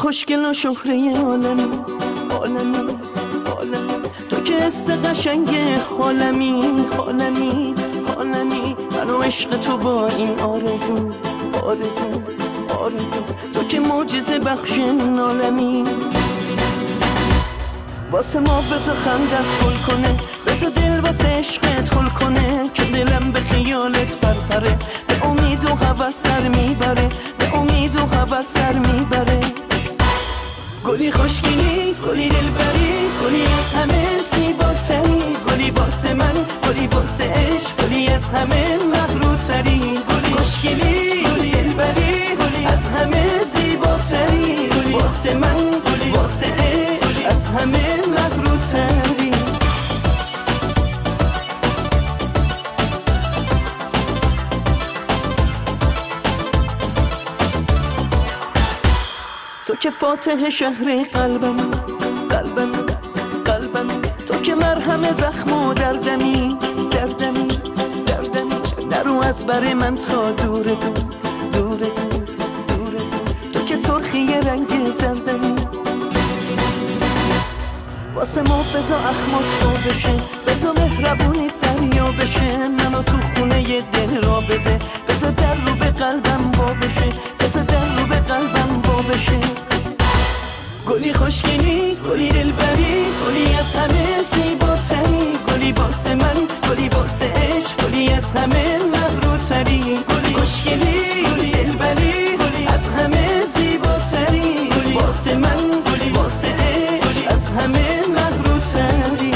خوشگل و شهره عالمی عالمی عالمی، تو که حس قشنگ حالمی حالمی حالمی، من و عشق تو با این آرزو آرزو آرزو، تو که معجزه بخش عالمی. واسه ما بذار خندت خل کنه، بذار دل واسه عشقت خل کنه، که دلم به خیالت پرپره، به امید و هوس سر میبره، به امید و هوس سر میبره. گلی خوشگلی گلی دلبری، گلی از همه زیباتری، گلی واسه من گلی واسه عشق، گلی از همه مغروتری. گلی خوشگلی گلی دلبری، گلی از همه زیباتری، گلی واسه من گلی واسه عشق، از همه مغروتری. تو که فاتح شهر قلبم قلبم قلبم، تو که مرهم زخم و دردمی دردمی دردمی، نرو از بر من تا دور دور دور دور دور، تو که سرخی رنگ زردمی. واسه ما بزا اخمات تو بشه، بزا مهربونی دریا بشه، منو تو خونه ی دل را بده، بزا در رو به قلبم با بشه، بزا در رو به قلبم با بشه. گلی خوشگلی گلی دلبری، گلی از همه زیباتری، گلی واسه من گلی واسه عشق، گلی از همه مغروتری. گلی خوشگلی گلی دلبری، گلی از همه زیباتری، گلی واسه من گلی واسه عشق، از همه مغروتری.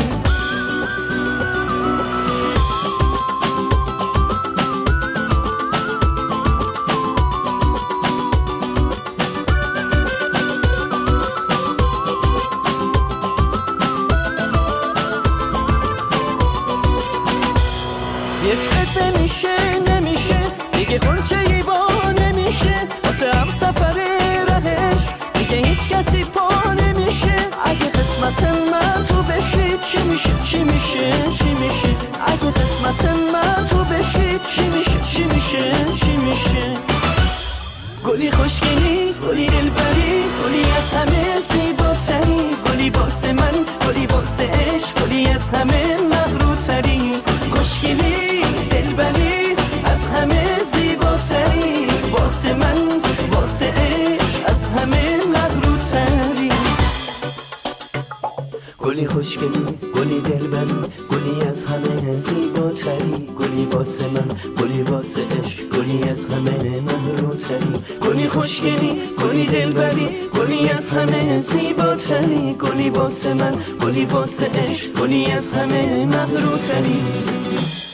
عشقت نمیشه نمیشه دیگه، غنچه ای با نمیشه، واسه هم سفر رهش دیگه هیچ کسی پا نمیشه. اگه قسمت من تو بشی چی میشه چی میشه چی میشه، اگه قسمت من تو بشی چی میشه چی میشه چی میشه. گلی خوشگلی گلی دلبری، گلی از همه زیباتری، گلی واسه من گلی واسه عشق، گلی از همه مغروتری. خوشگلی دلبری از همه زیباتری، واسه من واسه عشق، از همه مغروتری. گلی خوشگلی گلی دلبری، گلی از همه زیباتری، گلی واسه من گلی واسه عشق، گلی از همه مغروتری. گلی خوشگلی گلی دلبری، گلی از همه زیباتری، گلی واسه من گلی واسه عشق، گلی از همه مغروتری.